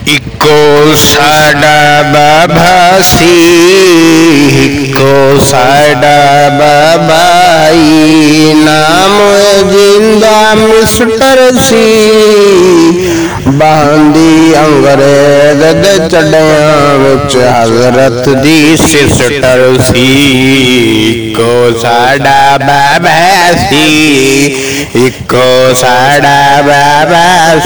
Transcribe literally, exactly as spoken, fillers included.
Eco साडा बाबा सी, eco साडा बाबाई, नाम जिंदा मिस्टर सी, बांदी अंग्रेज दे चढ़िया विच हजरत दी सिस्टर सी। इको साडा बाबा सी, इको साडा बाबा